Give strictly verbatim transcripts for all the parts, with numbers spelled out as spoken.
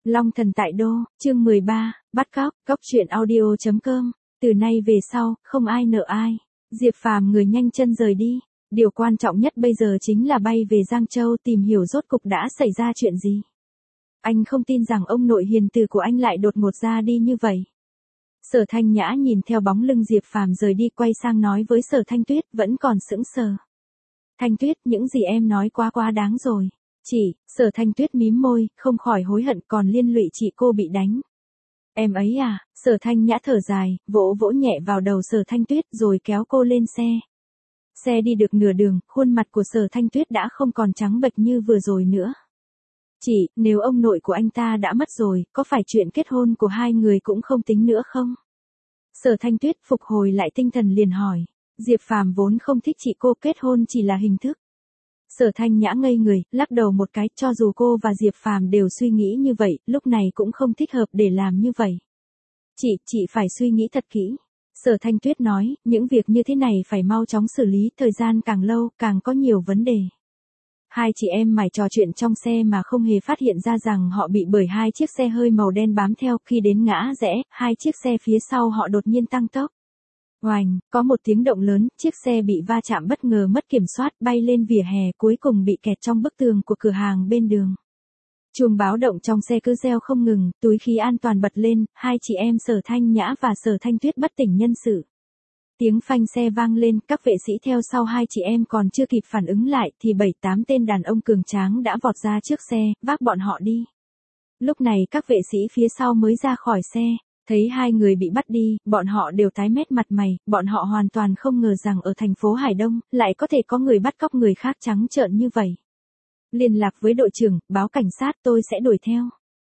Long thần tại đô, chương mười ba, bắt cóc, cóc truyện audio chấm com. Từ nay về sau, không ai nợ ai. Diệp Phàm người nhanh chân rời đi. Điều quan trọng nhất bây giờ chính là bay về Giang Châu tìm hiểu rốt cục đã xảy ra chuyện gì. Anh không tin rằng ông nội hiền từ của anh lại đột ngột ra đi như vậy. Sở Thanh Nhã nhìn theo bóng lưng Diệp Phàm rời đi quay sang nói với Sở Thanh Tuyết vẫn còn sững sờ. Thanh Tuyết, những gì em nói quá quá đáng rồi. Chị, Sở Thanh Tuyết mím môi, không khỏi hối hận còn liên lụy chị cô bị đánh. Em ấy à, Sở Thanh Nhã thở dài, vỗ vỗ nhẹ vào đầu Sở Thanh Tuyết rồi kéo cô lên xe. Xe đi được nửa đường, khuôn mặt của Sở Thanh Tuyết đã không còn trắng bệch như vừa rồi nữa. Chị, nếu ông nội của anh ta đã mất rồi, có phải chuyện kết hôn của hai người cũng không tính nữa không? Sở Thanh Tuyết phục hồi lại tinh thần liền hỏi. Diệp Phàm vốn không thích chị cô, kết hôn chỉ là hình thức. Sở Thanh Nhã ngây người, lắc đầu một cái, cho dù cô và Diệp Phàm đều suy nghĩ như vậy, lúc này cũng không thích hợp để làm như vậy. Chị, chị phải suy nghĩ thật kỹ. Sở Thanh Tuyết nói, những việc như thế này phải mau chóng xử lý, thời gian càng lâu, càng có nhiều vấn đề. Hai chị em mải trò chuyện trong xe mà không hề phát hiện ra rằng họ bị bởi hai chiếc xe hơi màu đen bám theo. Khi đến ngã rẽ, hai chiếc xe phía sau họ đột nhiên tăng tốc. Oành, có một tiếng động lớn, chiếc xe bị va chạm bất ngờ mất kiểm soát, bay lên vỉa hè, cuối cùng bị kẹt trong bức tường của cửa hàng bên đường. Chuông báo động trong xe cứ reo không ngừng, túi khí an toàn bật lên, hai chị em Sở Thanh Nhã và Sở Thanh Tuyết bất tỉnh nhân sự. Tiếng phanh xe vang lên, các vệ sĩ theo sau hai chị em còn chưa kịp phản ứng lại thì bảy tám tên đàn ông cường tráng đã vọt ra trước xe, vác bọn họ đi. Lúc này các vệ sĩ phía sau mới ra khỏi xe. Thấy hai người bị bắt đi, bọn họ đều tái mét mặt mày, bọn họ hoàn toàn không ngờ rằng ở thành phố Hải Đông, lại có thể có người bắt cóc người khác trắng trợn như vậy. Liên lạc với đội trưởng, báo cảnh sát, tôi sẽ đuổi theo.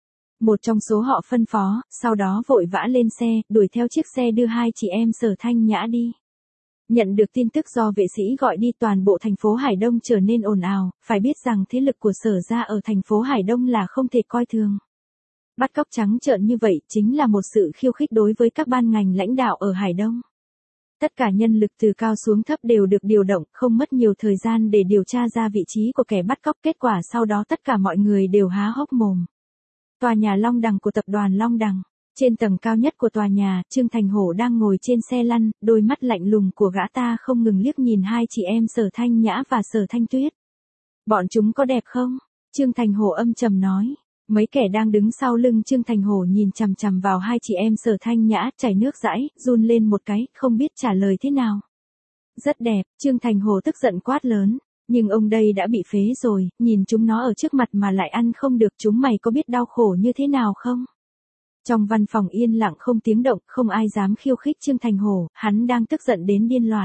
Một trong số họ phân phó, sau đó vội vã lên xe, đuổi theo chiếc xe đưa hai chị em Sở Thanh Nhã đi. Nhận được tin tức do vệ sĩ gọi đi, toàn bộ thành phố Hải Đông trở nên ồn ào, phải biết rằng thế lực của Sở gia ở thành phố Hải Đông là không thể coi thường. Bắt cóc trắng trợn như vậy chính là một sự khiêu khích đối với các ban ngành lãnh đạo ở Hải Đông. Tất cả nhân lực từ cao xuống thấp đều được điều động, không mất nhiều thời gian để điều tra ra vị trí của kẻ bắt cóc, kết quả sau đó tất cả mọi người đều há hốc mồm. Tòa nhà Long Đằng của tập đoàn Long Đằng. Trên tầng cao nhất của tòa nhà, Trương Thành Hổ đang ngồi trên xe lăn, đôi mắt lạnh lùng của gã ta không ngừng liếc nhìn hai chị em Sở Thanh Nhã và Sở Thanh Tuyết. Bọn chúng có đẹp không? Trương Thành Hổ âm trầm nói. Mấy kẻ đang đứng sau lưng Trương Thành Hổ nhìn chằm chằm vào hai chị em Sở Thanh Nhã, chảy nước dãi, run lên một cái, không biết trả lời thế nào. Rất đẹp, Trương Thành Hổ tức giận quát lớn. Nhưng ông đây đã bị phế rồi, nhìn chúng nó ở trước mặt mà lại ăn không được, chúng mày có biết đau khổ như thế nào không? Trong văn phòng yên lặng không tiếng động, không ai dám khiêu khích Trương Thành Hổ, hắn đang tức giận đến điên loạn.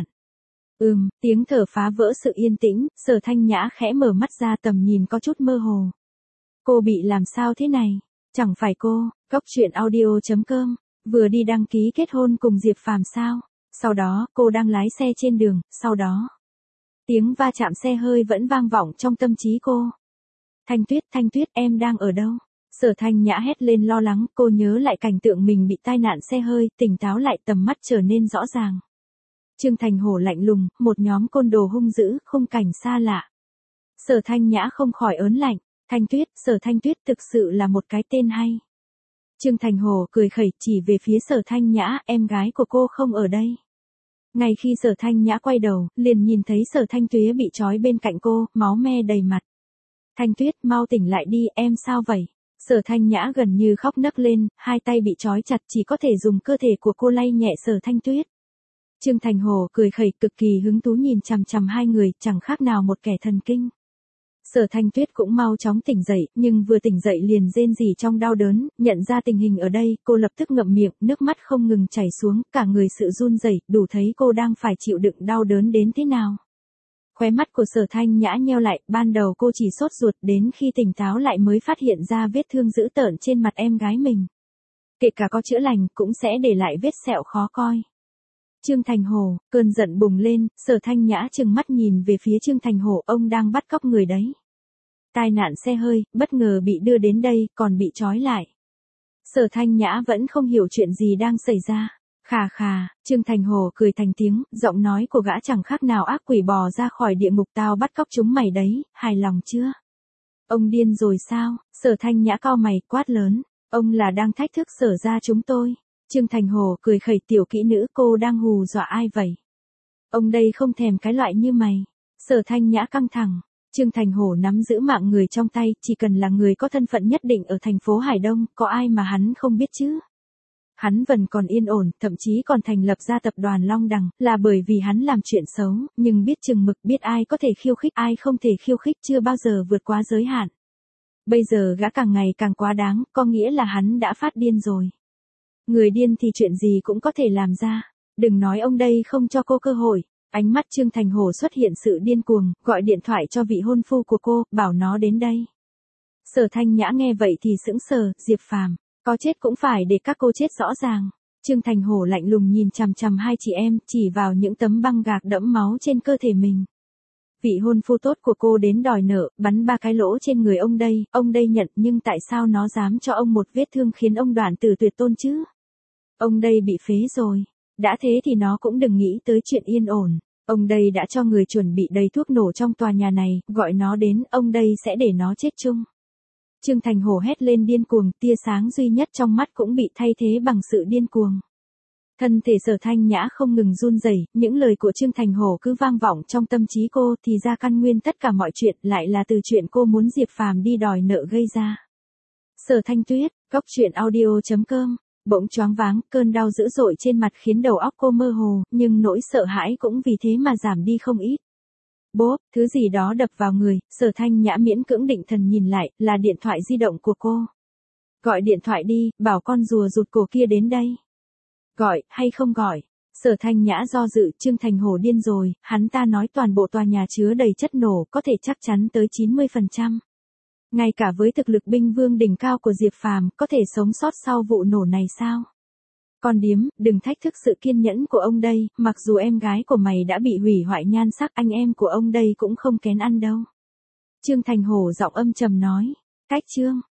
Ừm, tiếng thở phá vỡ sự yên tĩnh, Sở Thanh Nhã khẽ mở mắt ra, tầm nhìn có chút mơ hồ. Cô bị làm sao thế này? Chẳng phải cô, cóc truyện audio chấm com, vừa đi đăng ký kết hôn cùng Diệp Phàm sao? Sau đó, cô đang lái xe trên đường, sau đó. Tiếng va chạm xe hơi vẫn vang vọng trong tâm trí cô. Thanh Tuyết, Thanh Tuyết, em đang ở đâu? Sở Thanh Nhã hét lên lo lắng, cô nhớ lại cảnh tượng mình bị tai nạn xe hơi, tỉnh táo lại, tầm mắt trở nên rõ ràng. Trương Thành Hổ lạnh lùng, một nhóm côn đồ hung dữ, khung cảnh xa lạ. Sở Thanh Nhã không khỏi ớn lạnh. Thanh Tuyết, Sở Thanh Tuyết thực sự là một cái tên hay. Trương Thành Hổ cười khẩy chỉ về phía Sở Thanh Nhã, em gái của cô không ở đây. Ngay khi Sở Thanh Nhã quay đầu, liền nhìn thấy Sở Thanh Tuyết bị trói bên cạnh cô, máu me đầy mặt. Thanh Tuyết, mau tỉnh lại đi, em sao vậy? Sở Thanh Nhã gần như khóc nấc lên, hai tay bị trói chặt, chỉ có thể dùng cơ thể của cô lay nhẹ Sở Thanh Tuyết. Trương Thành Hổ cười khẩy cực kỳ hứng thú nhìn chằm chằm hai người, chẳng khác nào một kẻ thần kinh. Sở Thanh Tuyết cũng mau chóng tỉnh dậy, nhưng vừa tỉnh dậy liền rên rỉ trong đau đớn, nhận ra tình hình ở đây, cô lập tức ngậm miệng, nước mắt không ngừng chảy xuống, cả người sự run rẩy, đủ thấy cô đang phải chịu đựng đau đớn đến thế nào. Khóe mắt của Sở Thanh Nhã nheo lại, ban đầu cô chỉ sốt ruột, đến khi tỉnh táo lại mới phát hiện ra vết thương dữ tợn trên mặt em gái mình. Kể cả có chữa lành, cũng sẽ để lại vết sẹo khó coi. Trương Thành Hổ, cơn giận bùng lên, Sở Thanh Nhã trừng mắt nhìn về phía Trương Thành Hổ, ông đang bắt cóc người đấy. Tai nạn xe hơi, bất ngờ bị đưa đến đây, còn bị trói lại. Sở Thanh Nhã vẫn không hiểu chuyện gì đang xảy ra. Khà khà, Trương Thành Hổ cười thành tiếng, giọng nói của gã chẳng khác nào ác quỷ bò ra khỏi địa ngục, tao bắt cóc chúng mày đấy, hài lòng chưa? Ông điên rồi sao? Sở Thanh Nhã cau mày quát lớn. Ông là đang thách thức Sở gia chúng tôi. Trương Thành Hổ cười khẩy, tiểu kỹ nữ, cô đang hù dọa ai vậy? Ông đây không thèm cái loại như mày. Sở Thanh Nhã căng thẳng. Trương Thành Hổ nắm giữ mạng người trong tay, chỉ cần là người có thân phận nhất định ở thành phố Hải Đông, có ai mà hắn không biết chứ? Hắn vẫn còn yên ổn, thậm chí còn thành lập ra tập đoàn Long Đằng, là bởi vì hắn làm chuyện xấu, nhưng biết chừng mực, biết ai có thể khiêu khích, ai không thể khiêu khích, chưa bao giờ vượt quá giới hạn. Bây giờ gã càng ngày càng quá đáng, có nghĩa là hắn đã phát điên rồi. Người điên thì chuyện gì cũng có thể làm ra. Đừng nói ông đây không cho cô cơ hội. Ánh mắt Trương Thành Hổ xuất hiện sự điên cuồng, gọi điện thoại cho vị hôn phu của cô, bảo nó đến đây. Sở Thanh Nhã nghe vậy thì sững sờ, Diệp Phàm, có chết cũng phải để các cô chết rõ ràng. Trương Thành Hổ lạnh lùng nhìn chằm chằm hai chị em, chỉ vào những tấm băng gạc đẫm máu trên cơ thể mình. Vị hôn phu tốt của cô đến đòi nợ, bắn ba cái lỗ trên người ông đây, ông đây nhận, nhưng tại sao nó dám cho ông một vết thương khiến ông đoạn tử tuyệt tôn chứ? Ông đây bị phế rồi. Đã thế thì nó cũng đừng nghĩ tới chuyện yên ổn. Ông đây đã cho người chuẩn bị đầy thuốc nổ trong tòa nhà này, gọi nó đến, ông đây sẽ để nó chết chung. Trương Thành Hổ hét lên điên cuồng, tia sáng duy nhất trong mắt cũng bị thay thế bằng sự điên cuồng. Thân thể Sở Thanh Nhã không ngừng run rẩy, những lời của Trương Thành Hổ cứ vang vọng trong tâm trí cô, thì ra căn nguyên tất cả mọi chuyện lại là từ chuyện cô muốn Diệp Phàm đi đòi nợ gây ra. Sở Thanh Tuyết, Cốc Truyện Audio chấm com. Bỗng choáng váng, cơn đau dữ dội trên mặt khiến đầu óc cô mơ hồ, nhưng nỗi sợ hãi cũng vì thế mà giảm đi không ít. Bốp, thứ gì đó đập vào người, Sở Thanh Nhã miễn cưỡng định thần nhìn lại, là điện thoại di động của cô. Gọi điện thoại đi, bảo con rùa rụt cổ kia đến đây. Gọi, hay không gọi? Sở Thanh Nhã do dự, Trương Thành Hổ điên rồi, hắn ta nói toàn bộ tòa nhà chứa đầy chất nổ, có thể chắc chắn tới chín mươi phần trăm. Ngay cả với thực lực binh vương đỉnh cao của Diệp Phàm, có thể sống sót sau vụ nổ này sao? Con điếm, đừng thách thức sự kiên nhẫn của ông đây, mặc dù em gái của mày đã bị hủy hoại nhan sắc, anh em của ông đây cũng không kén ăn đâu. Trương Thành Hổ giọng âm trầm nói. Cách Trương.